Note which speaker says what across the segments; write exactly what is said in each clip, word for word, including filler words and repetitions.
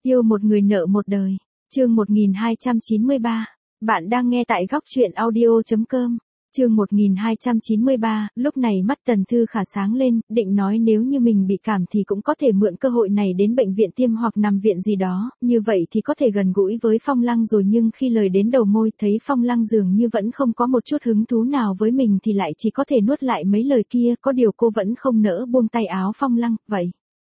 Speaker 1: Yêu một người nợ một đời. Chương một nghìn hai trăm chín mươi ba. Bạn đang nghe tại góc truyện audio chấm com. Chương một nghìn hai trăm chín mươi ba, lúc này mắt Tần Thư Khả sáng lên, định nói nếu như mình bị cảm thì cũng có thể mượn cơ hội này đến bệnh viện tiêm hoặc nằm viện gì đó, như vậy thì có thể gần gũi với Phong Lăng rồi, nhưng khi lời đến đầu môi thấy Phong Lăng dường như vẫn không có một chút hứng thú nào với mình thì lại chỉ có thể nuốt lại mấy lời kia, có điều cô vẫn không nỡ buông tay áo Phong Lăng, vậy.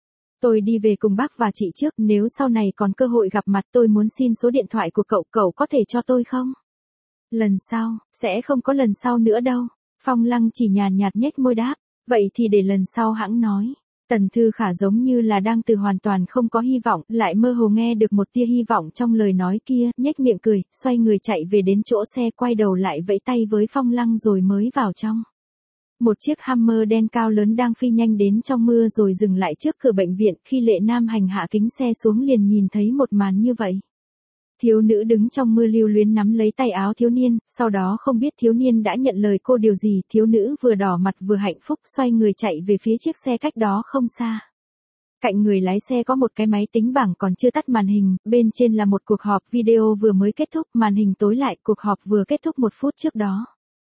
Speaker 1: Tôi đi về cùng bác và chị trước, nếu sau này còn cơ hội gặp mặt tôi muốn xin số điện thoại của cậu, cậu có thể cho tôi không? Lần sau, sẽ không có lần sau nữa đâu. Phong Lăng chỉ nhàn nhạt nhếch môi đáp, vậy thì để lần sau hãng nói. Tần Thư Khả giống như là đang từ hoàn toàn không có hy vọng, lại mơ hồ nghe được một tia hy vọng trong lời nói kia, nhếch miệng cười, xoay người chạy về đến chỗ xe, quay đầu lại vẫy tay với Phong Lăng rồi mới vào trong. Một chiếc Hummer đen cao lớn đang phi nhanh đến trong mưa rồi dừng lại trước cửa bệnh viện, khi Lệ Nam Hành hạ kính xe xuống liền nhìn thấy một màn như vậy. Thiếu nữ đứng trong mưa lưu luyến nắm lấy tay áo thiếu niên, sau đó không biết thiếu niên đã nhận lời cô điều gì, thiếu nữ vừa đỏ mặt vừa hạnh phúc xoay người chạy về phía chiếc xe cách đó không xa. Cạnh người lái xe có một cái máy tính bảng còn chưa tắt màn hình, bên trên là một cuộc họp video vừa mới kết thúc, màn hình tối lại, cuộc họp vừa kết thúc một phút trước đó.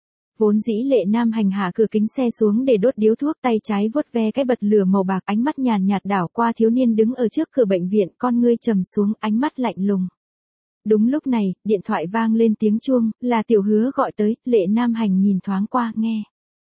Speaker 1: Vốn dĩ Lệ Nam Hành hạ cửa kính xe xuống để đốt điếu thuốc, tay trái vuốt ve cái bật lửa màu bạc, ánh mắt nhàn nhạt đảo qua thiếu niên đứng ở trước cửa bệnh viện, con ngươi trầm xuống, ánh mắt lạnh lùng. Đúng lúc này, điện thoại vang lên tiếng chuông, là Tiểu Hứa gọi tới, Lệ Nam Hành nhìn thoáng qua, nghe.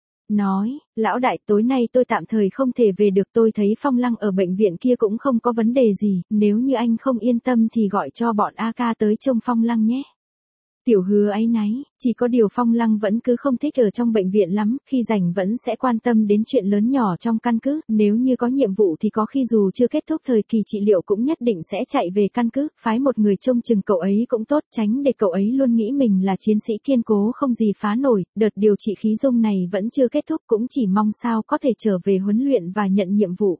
Speaker 1: Nói, lão đại, tối nay tôi tạm thời không thể về được, tôi thấy Phong Lăng ở bệnh viện kia cũng không có vấn đề gì, nếu như anh không yên tâm thì gọi cho bọn a ca tới trông Phong Lăng nhé. Tiểu Hứa áy náy, chỉ có điều Phong Lăng vẫn cứ không thích ở trong bệnh viện lắm, khi rảnh vẫn sẽ quan tâm đến chuyện lớn nhỏ trong căn cứ, nếu như có nhiệm vụ thì có khi dù chưa kết thúc thời kỳ trị liệu cũng nhất định sẽ chạy về căn cứ, phái một người trông chừng cậu ấy cũng tốt, tránh để cậu ấy luôn nghĩ mình là chiến sĩ kiên cố không gì phá nổi, đợt điều trị khí dung này vẫn chưa kết thúc, cũng chỉ mong sao có thể trở về huấn luyện và nhận nhiệm vụ.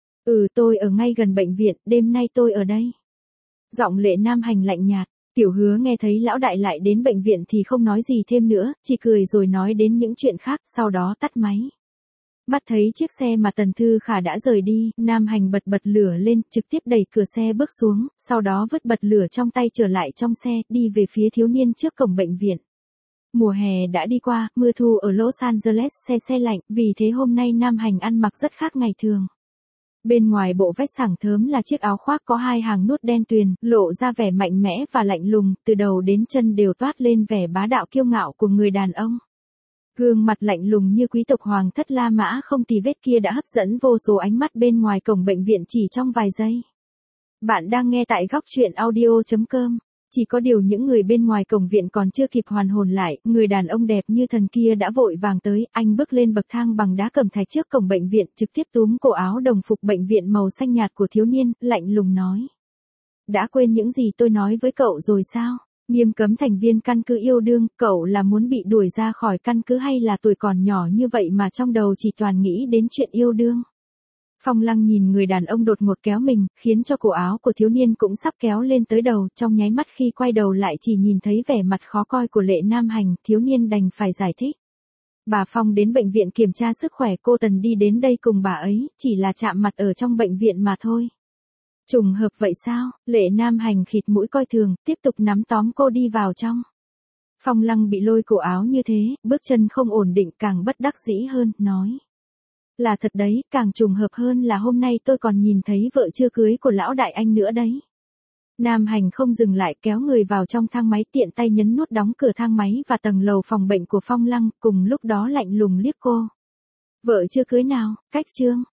Speaker 1: Ừ, tôi ở ngay gần bệnh viện, đêm nay tôi ở đây. Giọng Lệ Nam Hành lạnh nhạt. Tiểu Hứa nghe thấy lão đại lại đến bệnh viện thì không nói gì thêm nữa, chỉ cười rồi nói đến những chuyện khác, sau đó tắt máy. Bắt thấy chiếc xe mà Tần Thư Khả đã rời đi, Nam Hành bật bật lửa lên, trực tiếp đẩy cửa xe bước xuống, sau đó vứt bật lửa trong tay trở lại trong xe, đi về phía thiếu niên trước cổng bệnh viện. Mùa hè đã đi qua, mưa thu ở Los Angeles se se lạnh, vì thế hôm nay Nam Hành ăn mặc rất khác ngày thường. Bên ngoài bộ vest sảng thớm là chiếc áo khoác có hai hàng nút đen tuyền, lộ ra vẻ mạnh mẽ và lạnh lùng, từ đầu đến chân đều toát lên vẻ bá đạo kiêu ngạo của người đàn ông. Gương mặt lạnh lùng như quý tộc hoàng thất La Mã không tì vết kia đã hấp dẫn vô số ánh mắt bên ngoài cổng bệnh viện chỉ trong vài giây. Bạn đang nghe tại góc truyện audio chấm com. Chỉ có điều những người bên ngoài cổng viện còn chưa kịp hoàn hồn lại, người đàn ông đẹp như thần kia đã vội vàng tới, anh bước lên bậc thang bằng đá cẩm thạch trước cổng bệnh viện, trực tiếp túm cổ áo đồng phục bệnh viện màu xanh nhạt của thiếu niên, lạnh lùng nói. Đã quên những gì tôi nói với cậu rồi sao? Nghiêm cấm thành viên căn cứ yêu đương, cậu là muốn bị đuổi ra khỏi căn cứ hay là tuổi còn nhỏ như vậy mà trong đầu chỉ toàn nghĩ đến chuyện yêu đương? Phong Lăng nhìn người đàn ông đột ngột kéo mình, khiến cho cổ áo của thiếu niên cũng sắp kéo lên tới đầu, trong nháy mắt khi quay đầu lại chỉ nhìn thấy vẻ mặt khó coi của Lệ Nam Hành, thiếu niên đành phải giải thích. Bà Phong đến bệnh viện kiểm tra sức khỏe, cô Tần đi đến đây cùng bà ấy, chỉ là chạm mặt ở trong bệnh viện mà thôi. Trùng hợp vậy sao? Lệ Nam Hành khịt mũi coi thường, tiếp tục nắm tóm cô đi vào trong. Phong Lăng bị lôi cổ áo như thế, bước chân không ổn định, càng bất đắc dĩ hơn, nói. Là thật đấy, càng trùng hợp hơn là hôm nay tôi còn nhìn thấy vợ chưa cưới của lão đại anh nữa đấy. Nam Hành không dừng lại, kéo người vào trong thang máy, tiện tay nhấn nút đóng cửa thang máy và tầng lầu phòng bệnh của Phong Lăng, cùng lúc đó lạnh lùng liếc cô. Vợ chưa cưới nào, cách chương.